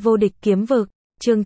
Vô địch kiếm vực, chương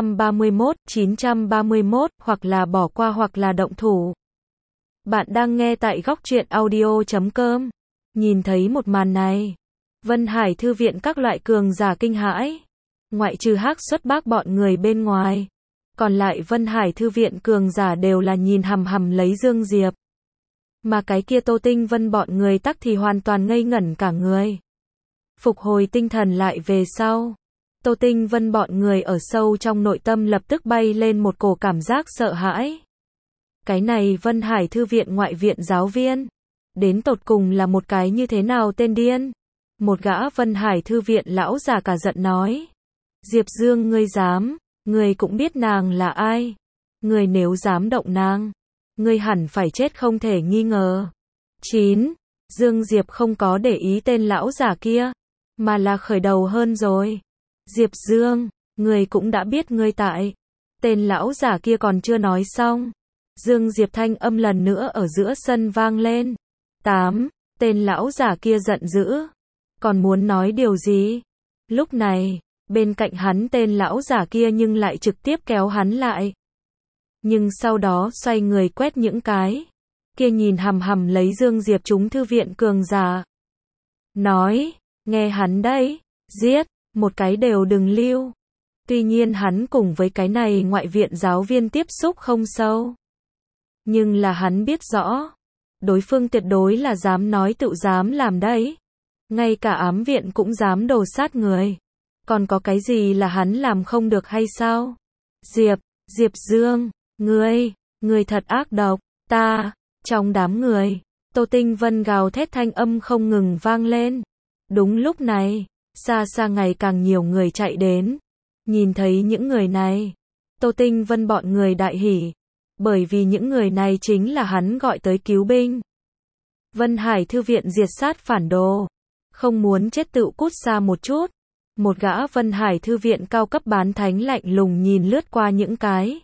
931, hoặc là bỏ qua hoặc là động thủ. Bạn đang nghe tại góc truyện audio.com. Nhìn thấy một màn này, Vân Hải thư viện các loại cường giả kinh hãi. Ngoại trừ Hắc Xuất Bác bọn người bên ngoài, còn lại Vân Hải thư viện cường giả đều là nhìn hằm hằm lấy Dương Diệp. Mà cái kia Tô Tinh Vân bọn người tắc thì hoàn toàn ngây ngẩn cả người. Phục hồi tinh thần lại về sau, Tô Tinh Vân bọn người ở sâu trong nội tâm lập tức bay lên một cổ cảm giác sợ hãi. Cái này Vân Hải thư viện ngoại viện giáo viên, đến tột cùng là một cái như thế nào tên điên? Một gã Vân Hải thư viện lão già cả giận nói. Diệp Dương ngươi dám, ngươi cũng biết nàng là ai. Ngươi nếu dám động nàng, ngươi hẳn phải chết không thể nghi ngờ. 9. Dương Diệp không có để ý tên lão già kia, mà là khởi đầu hơn rồi. Diệp Dương, ngươi cũng đã biết ngươi tại. Tên lão giả kia còn chưa nói xong, Dương Diệp thanh âm lần nữa ở giữa sân vang lên. 8. Tên lão giả kia giận dữ, còn muốn nói điều gì? Lúc này, bên cạnh hắn tên lão giả kia nhưng lại trực tiếp kéo hắn lại. Nhưng sau đó xoay người quét những cái kia nhìn hằm hằm lấy Dương Diệp chúng thư viện cường giả. Nói, nghe hắn đấy, giết, một cái đều đừng lưu. Tuy nhiên hắn cùng với cái này ngoại viện giáo viên tiếp xúc không sâu. Nhưng là hắn biết rõ, đối phương tuyệt đối là dám nói tự dám làm đấy. Ngay cả ám viện cũng dám đồ sát người. Còn có cái gì là hắn làm không được hay sao? Diệp Dương, ngươi thật ác độc, trong đám người, Tô Tinh Vân gào thét thanh âm không ngừng vang lên. Đúng lúc này, xa xa ngày càng nhiều người chạy đến. Nhìn thấy những người này, Tô Tinh Vân bọn người đại hỉ, bởi vì những người này chính là hắn gọi tới cứu binh. Vân Hải thư viện diệt sát phản đồ, không muốn chết tự cút xa một chút. Một gã Vân Hải thư viện cao cấp bán thánh lạnh lùng nhìn lướt qua những cái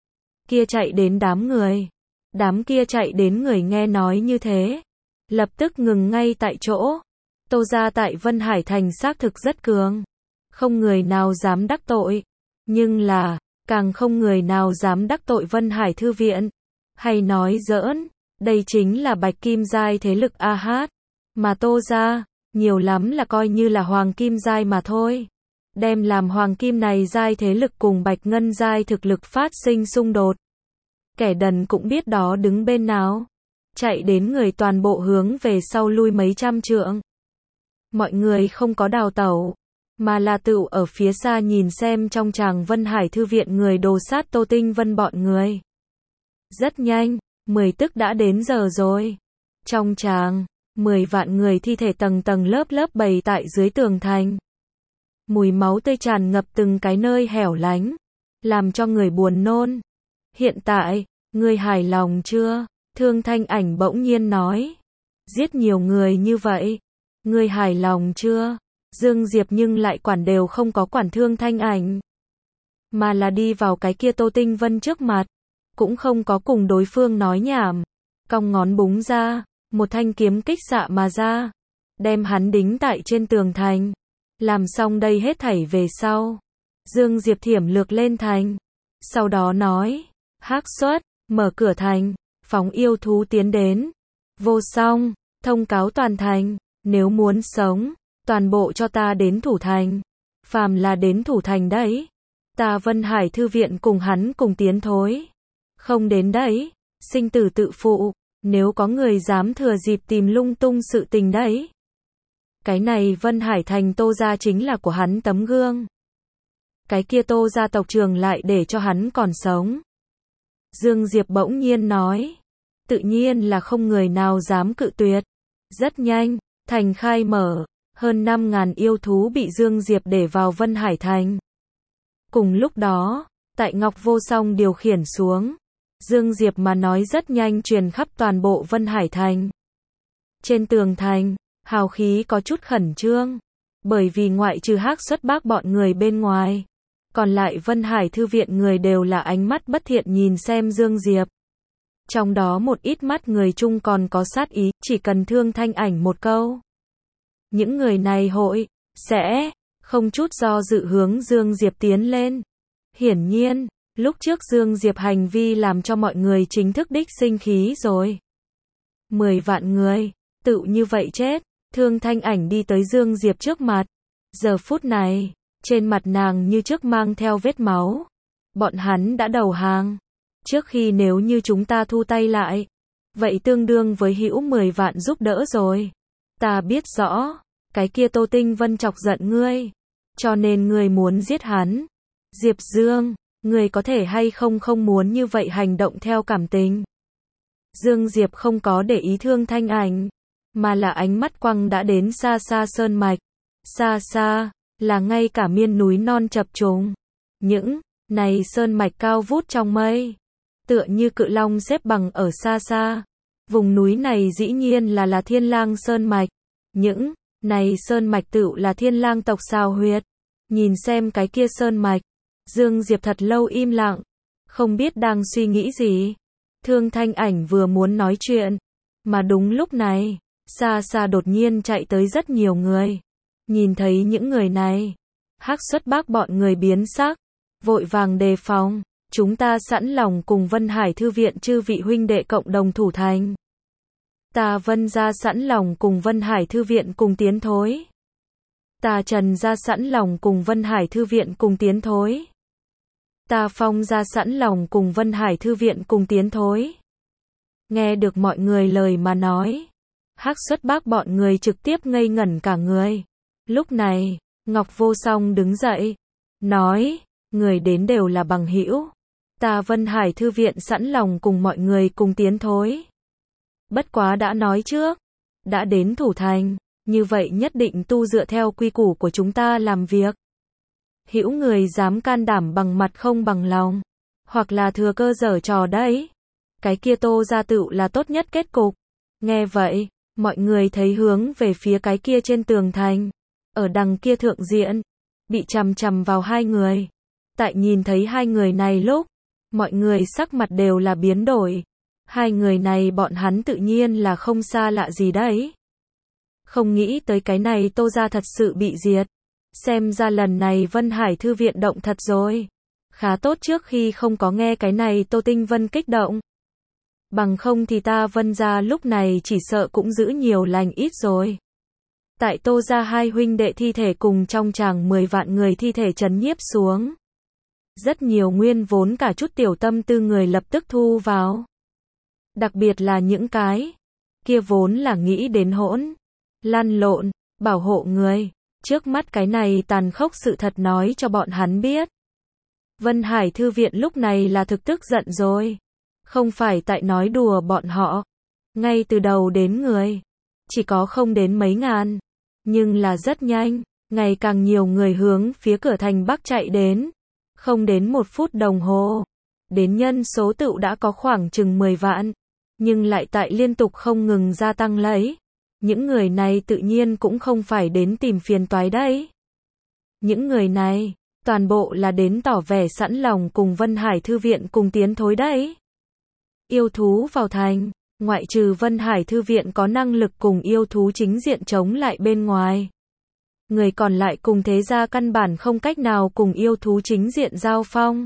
kia chạy đến đám người. Đám kia chạy đến người nghe nói như thế, lập tức ngừng ngay tại chỗ. Tô gia tại Vân Hải thành xác thực rất cường, không người nào dám đắc tội, nhưng là càng không người nào dám đắc tội Vân Hải thư viện. Hay nói giỡn, đây chính là Bạch Kim giai thế lực AH, mà Tô gia nhiều lắm là coi như là Hoàng Kim giai mà thôi. Đem làm Hoàng Kim này giai thế lực cùng Bạch Ngân giai thực lực phát sinh xung đột. Kẻ đần cũng biết đó đứng bên nào. Chạy đến người toàn bộ hướng về sau lui mấy trăm trượng. Mọi người không có đào tẩu, mà là tự ở phía xa nhìn xem trong tràng Vân Hải thư viện người đồ sát Tô Tinh Vân bọn người. Rất nhanh, 10 tức đã đến giờ rồi. Trong tràng, 10 vạn người thi thể tầng tầng lớp lớp bày tại dưới tường thành. Mùi máu tươi tràn ngập từng cái nơi hẻo lánh, làm cho người buồn nôn. Hiện tại, ngươi hài lòng chưa? Thương Thanh Ảnh bỗng nhiên nói. Giết nhiều người như vậy, ngươi hài lòng chưa? Dương Diệp nhưng lại quản đều không có quản Thương Thanh Ảnh, mà là đi vào cái kia Tô Tinh Vân trước mặt, cũng không có cùng đối phương nói nhảm, cong ngón búng ra, một thanh kiếm kích xạ mà ra, đem hắn đính tại trên tường thành. Làm xong đây hết thảy về sau, Dương Diệp thiểm lược lên thành, sau đó nói, Hắc Xuất, mở cửa thành, phóng yêu thú tiến đến. Vô Song, thông cáo toàn thành, nếu muốn sống, toàn bộ cho ta đến thủ thành. Phàm là đến thủ thành đấy, ta Vân Hải thư viện cùng hắn cùng tiến thối. Không đến đấy, sinh tử tự phụ, nếu có người dám thừa dịp tìm lung tung sự tình đấy. Cái này Vân Hải thành Tô gia chính là của hắn tấm gương. Cái kia Tô gia tộc trưởng lại để cho hắn còn sống. Dương Diệp bỗng nhiên nói. Tự nhiên là không người nào dám cự tuyệt. Rất nhanh, thành khai mở, hơn 5.000 yêu thú bị Dương Diệp để vào Vân Hải thành. Cùng lúc đó, tại Ngọc Vô Song điều khiển xuống, Dương Diệp mà nói rất nhanh truyền khắp toàn bộ Vân Hải thành. Trên tường thành, hào khí có chút khẩn trương, bởi vì ngoại trừ Hắc Xuất Bác bọn người bên ngoài, còn lại Vân Hải thư viện người đều là ánh mắt bất thiện nhìn xem Dương Diệp. Trong đó một ít mắt người chung còn có sát ý, chỉ cần Thương Thanh Ảnh một câu. Những người này sẽ không chút do dự hướng Dương Diệp tiến lên. Hiển nhiên, lúc trước Dương Diệp hành vi làm cho mọi người chính thức đích sinh khí rồi. 10 vạn người, tự như vậy chết. Thương Thanh Ảnh đi tới Dương Diệp trước mặt. Giờ phút này, trên mặt nàng như trước mang theo vết máu. Bọn hắn đã đầu hàng. Trước khi nếu như chúng ta thu tay lại, vậy tương đương với hữu 10 vạn giúp đỡ rồi. Ta biết rõ, cái kia Tô Tinh Vân chọc giận ngươi, cho nên ngươi muốn giết hắn. Diệp Dương, ngươi có thể hay không muốn như vậy hành động theo cảm tình. Dương Diệp không có để ý Thương Thanh Ảnh, mà là ánh mắt quăng đã đến xa xa sơn mạch. Xa xa, là ngay cả miên núi non chập trùng. Những này sơn mạch cao vút trong mây, tựa như cự long xếp bằng ở xa xa. Vùng núi này dĩ nhiên là Thiên Lang sơn mạch. Những này sơn mạch tựu là Thiên Lang tộc xào huyệt. Nhìn xem cái kia sơn mạch, Dương Diệp thật lâu im lặng, không biết đang suy nghĩ gì. Thương Thanh Ảnh vừa muốn nói chuyện, mà đúng lúc này, xa xa đột nhiên chạy tới rất nhiều người. Nhìn thấy những người này, Hắc Xuất Bác bọn người biến sắc, vội vàng đề phòng. Chúng ta sẵn lòng cùng Vân Hải Thư viện chư vị huynh đệ cộng đồng thủ thành. Ta Vân gia sẵn lòng cùng Vân Hải Thư viện cùng tiến thối. Ta Trần gia sẵn lòng cùng Vân Hải Thư viện cùng tiến thối. Ta Phong gia sẵn lòng cùng Vân Hải Thư viện cùng tiến thối. Nghe được mọi người lời mà nói, Hắc Xuất Bác bọn người trực tiếp ngây ngẩn cả người. Lúc này, Ngọc Vô Song đứng dậy, nói, người đến đều là bằng hữu. Ta Vân Hải Thư viện sẵn lòng cùng mọi người cùng tiến thối. Bất quá đã nói trước, đã đến thủ thành, như vậy nhất định tu dựa theo quy củ của chúng ta làm việc. Hữu người dám can đảm bằng mặt không bằng lòng, hoặc là thừa cơ giở trò đấy. Cái kia Tô gia tựu là tốt nhất kết cục. Nghe vậy, mọi người thấy hướng về phía cái kia trên tường thành, ở đằng kia thượng diện, bị chằm chằm vào hai người. Tại nhìn thấy hai người này lúc, mọi người sắc mặt đều là biến đổi. Hai người này bọn hắn tự nhiên là không xa lạ gì đấy. Không nghĩ tới cái này Tô gia thật sự bị diệt. Xem ra lần này Vân Hải Thư viện động thật rồi. Khá tốt trước khi không có nghe cái này Tô Tinh Vân kích động. Bằng không thì ta Vân gia lúc này chỉ sợ cũng giữ nhiều lành ít rồi. Tại Tô gia hai huynh đệ thi thể cùng trong tràng 10 vạn người thi thể trấn nhiếp xuống. Rất nhiều nguyên vốn cả chút tiểu tâm tư người lập tức thu vào. Đặc biệt là những cái kia vốn là nghĩ đến hỗn, lăn lộn, bảo hộ người. Trước mắt cái này tàn khốc sự thật nói cho bọn hắn biết. Vân Hải Thư viện lúc này là thực tức giận rồi. Không phải tại nói đùa bọn họ. Ngay từ đầu đến người, chỉ có không đến mấy ngàn. Nhưng là rất nhanh, ngày càng nhiều người hướng phía cửa thành Bắc chạy đến. Không đến 1 phút đồng hồ, đến nhân số tựu đã có khoảng chừng 10 vạn. Nhưng lại tại liên tục không ngừng gia tăng lấy. Những người này tự nhiên cũng không phải đến tìm phiền toái đấy. Những người này, toàn bộ là đến tỏ vẻ sẵn lòng cùng Vân Hải Thư viện cùng tiến thối đấy. Yêu thú vào thành, ngoại trừ Vân Hải Thư viện có năng lực cùng yêu thú chính diện chống lại bên ngoài. Người còn lại cùng thế gia căn bản không cách nào cùng yêu thú chính diện giao phong.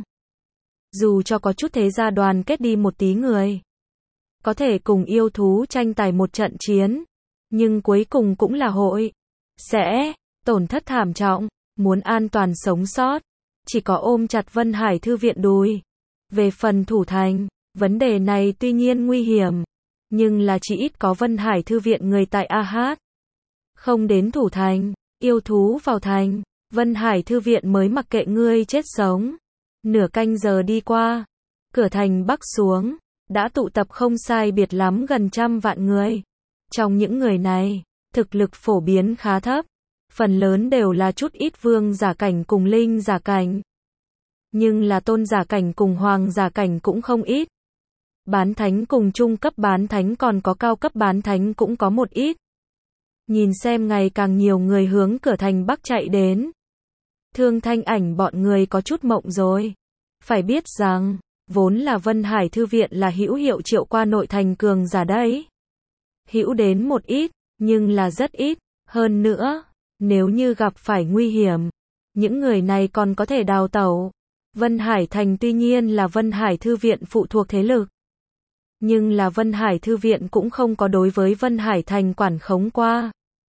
Dù cho có chút thế gia đoàn kết đi một tí người, có thể cùng yêu thú tranh tài một trận chiến, nhưng cuối cùng cũng là hội sẽ tổn thất thảm trọng. Muốn an toàn sống sót, chỉ có ôm chặt Vân Hải Thư viện đùi. Về phần thủ thành, vấn đề này tuy nhiên nguy hiểm, nhưng là chỉ ít có Vân Hải Thư viện người tại AH. Không đến thủ thành, yêu thú vào thành, Vân Hải Thư viện mới mặc kệ ngươi chết sống. Nửa canh giờ đi qua, cửa thành Bắc xuống, đã tụ tập không sai biệt lắm gần 100 vạn người. Trong những người này, thực lực phổ biến khá thấp, phần lớn đều là chút ít vương giả cảnh cùng linh giả cảnh. Nhưng là tôn giả cảnh cùng hoàng giả cảnh cũng không ít. Bán thánh cùng trung cấp bán thánh còn có cao cấp bán thánh cũng có một ít. Nhìn xem ngày càng nhiều người hướng cửa thành Bắc chạy đến. Thương Thanh Ảnh bọn người có chút mộng rồi. Phải biết rằng, vốn là Vân Hải Thư viện là hữu hiệu triệu qua nội thành cường giả đấy. Hữu đến một ít, nhưng là rất ít. Hơn nữa, Nếu như gặp phải nguy hiểm, những người này còn có thể đào tẩu. Vân Hải Thành tuy nhiên là Vân Hải Thư viện phụ thuộc thế lực, nhưng là Vân Hải Thư viện cũng không có đối với Vân Hải Thành quản khống qua.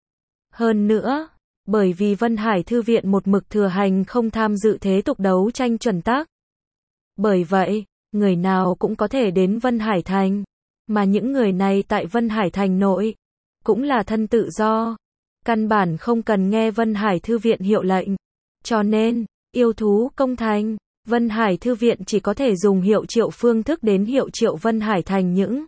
Hơn nữa, bởi vì Vân Hải Thư viện một mực thừa hành không tham dự thế tục đấu tranh chuẩn tắc. Bởi vậy, người nào cũng có thể đến Vân Hải Thành, mà những người này tại Vân Hải Thành nội, cũng là thân tự do. Căn bản không cần nghe Vân Hải Thư viện hiệu lệnh. Cho nên, yêu thú công thành, Vân Hải Thư viện chỉ có thể dùng hiệu triệu phương thức đến hiệu triệu Vân Hải Thành những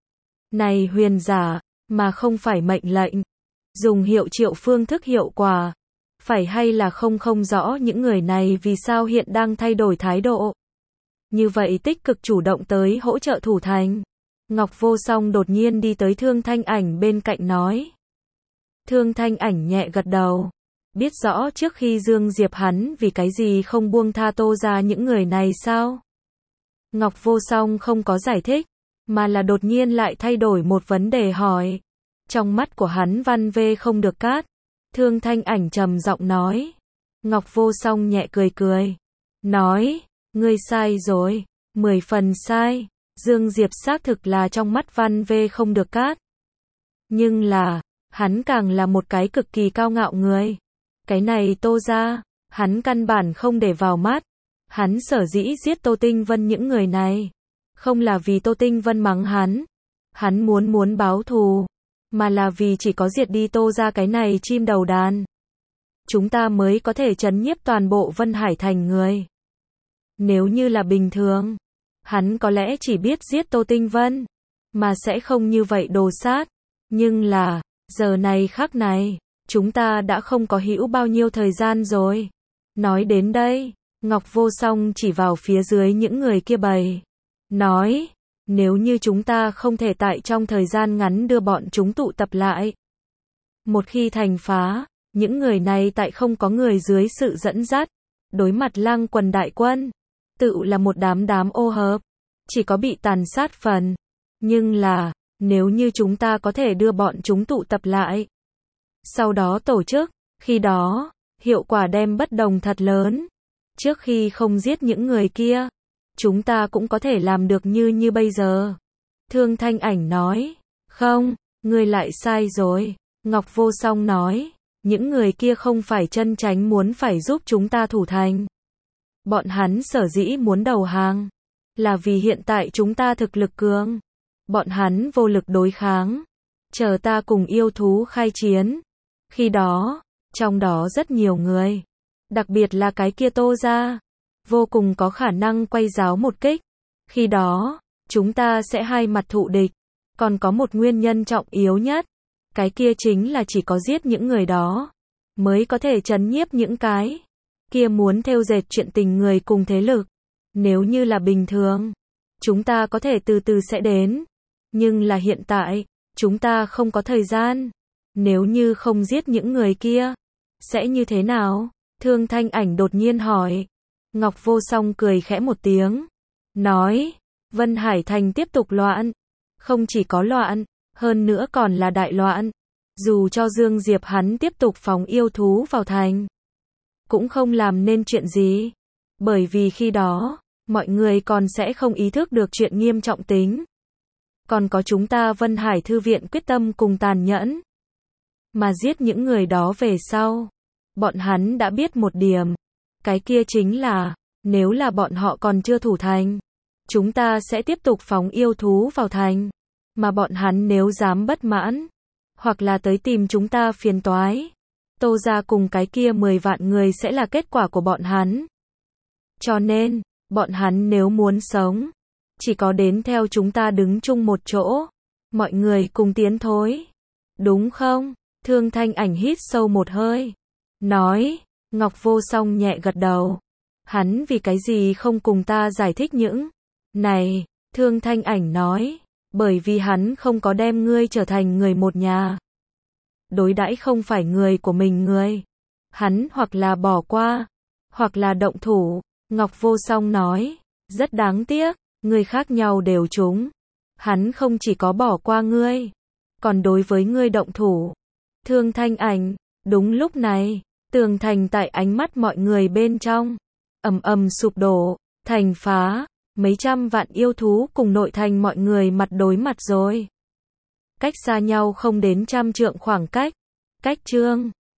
này huyền giả, mà không phải mệnh lệnh. Dùng hiệu triệu phương thức hiệu quả, phải hay là không rõ những người này vì sao hiện đang thay đổi thái độ. Như vậy tích cực chủ động tới hỗ trợ thủ thành. Ngọc Vô Song đột nhiên đi tới Thương Thanh Ảnh bên cạnh nói. Thương Thanh Ảnh nhẹ gật đầu. Biết rõ trước khi Dương Diệp hắn vì cái gì không buông tha Tô ra những người này sao? Ngọc Vô Song không có giải thích, mà là đột nhiên lại thay đổi một vấn đề hỏi. Trong mắt của hắn văn vê không được cát. Thương Thanh Ảnh trầm giọng nói. Ngọc Vô Song nhẹ cười cười. Nói, ngươi sai rồi, 10 phần sai. Dương Diệp xác thực là trong mắt văn vê không được cát. Nhưng là, hắn càng là một cái cực kỳ cao ngạo người. Cái này Tô ra, hắn căn bản không để vào mắt. Hắn sở dĩ giết Tô Tinh Vân những người này. Không là vì Tô Tinh Vân mắng hắn. Hắn muốn báo thù. Mà là vì chỉ có diệt đi Tô ra cái này chim đầu đàn. Chúng ta mới có thể trấn nhiếp toàn bộ Vân Hải Thành người. Nếu như là bình thường, hắn có lẽ chỉ biết giết Tô Tinh Vân, mà sẽ không như vậy đồ sát. Nhưng là, giờ này khắc này, chúng ta đã không có hữu bao nhiêu thời gian rồi. Nói đến đây, Ngọc Vô Song chỉ vào phía dưới những người kia bày. Nói, nếu như chúng ta không thể tại trong thời gian ngắn đưa bọn chúng tụ tập lại. Một khi thành phá, những người này tại không có người dưới sự dẫn dắt, đối mặt Lăng Quần đại quân, tự là một đám ô hợp, chỉ có bị tàn sát phần. Nhưng là, nếu như chúng ta có thể đưa bọn chúng tụ tập lại, sau đó tổ chức, khi đó, hiệu quả đem bất đồng thật lớn. Trước khi không giết những người kia, chúng ta cũng có thể làm được như bây giờ. Thương Thanh Ảnh nói, không, ngươi lại sai rồi. Ngọc Vô Song nói, những người kia không phải chân chánh muốn phải giúp chúng ta thủ thành. Bọn hắn sở dĩ muốn đầu hàng, là vì hiện tại chúng ta thực lực cường. Bọn hắn vô lực đối kháng. Chờ ta cùng yêu thú khai chiến. Khi đó, trong đó rất nhiều người, đặc biệt là cái kia Tô ra, vô cùng có khả năng quay giáo một kích. Khi đó, chúng ta sẽ hai mặt thụ địch. Còn có một nguyên nhân trọng yếu nhất, cái kia chính là chỉ có giết những người đó, mới có thể trấn nhiếp những cái kia muốn thêu dệt chuyện tình người cùng thế lực. Nếu như là bình thường, chúng ta có thể từ từ sẽ đến. Nhưng là hiện tại, chúng ta không có thời gian. Nếu như không giết những người kia, sẽ như thế nào? Thương Thanh Ảnh đột nhiên hỏi. Ngọc Vô Song cười khẽ một tiếng. Nói, Vân Hải Thành tiếp tục loạn. Không chỉ có loạn, hơn nữa còn là đại loạn. Dù cho Dương Diệp hắn tiếp tục phóng yêu thú vào thành, cũng không làm nên chuyện gì. Bởi vì khi đó, mọi người còn sẽ không ý thức được chuyện nghiêm trọng tính. Còn có chúng ta Vân Hải Thư viện quyết tâm cùng tàn nhẫn, mà giết những người đó về sau. Bọn hắn đã biết một điểm. Cái kia chính là, nếu là bọn họ còn chưa thủ thành, chúng ta sẽ tiếp tục phóng yêu thú vào thành. Mà bọn hắn nếu dám bất mãn, hoặc là tới tìm chúng ta phiền toái, Tô ra cùng cái kia 10 vạn người sẽ là kết quả của bọn hắn. Cho nên, bọn hắn nếu muốn sống, chỉ có đến theo chúng ta đứng chung một chỗ. Mọi người cùng tiến thôi. Đúng không? Thương Thanh Ảnh hít sâu một hơi. Nói, Ngọc Vô Song nhẹ gật đầu. Hắn vì cái gì không cùng ta giải thích những này? Thương Thanh Ảnh nói, bởi vì hắn không có đem ngươi trở thành người một nhà. Đối đãi không phải người của mình người. Hắn hoặc là bỏ qua, hoặc là động thủ. Ngọc Vô Song nói, rất đáng tiếc, người khác nhau đều trúng. Hắn không chỉ có bỏ qua ngươi, còn đối với ngươi động thủ. Thương Thanh Ảnh, Đúng lúc này, tường thành tại ánh mắt mọi người bên trong, ầm ầm sụp đổ, thành phá, mấy trăm vạn yêu thú cùng nội thành mọi người mặt đối mặt rồi. Cách xa nhau không đến trăm trượng khoảng cách. Cách Trương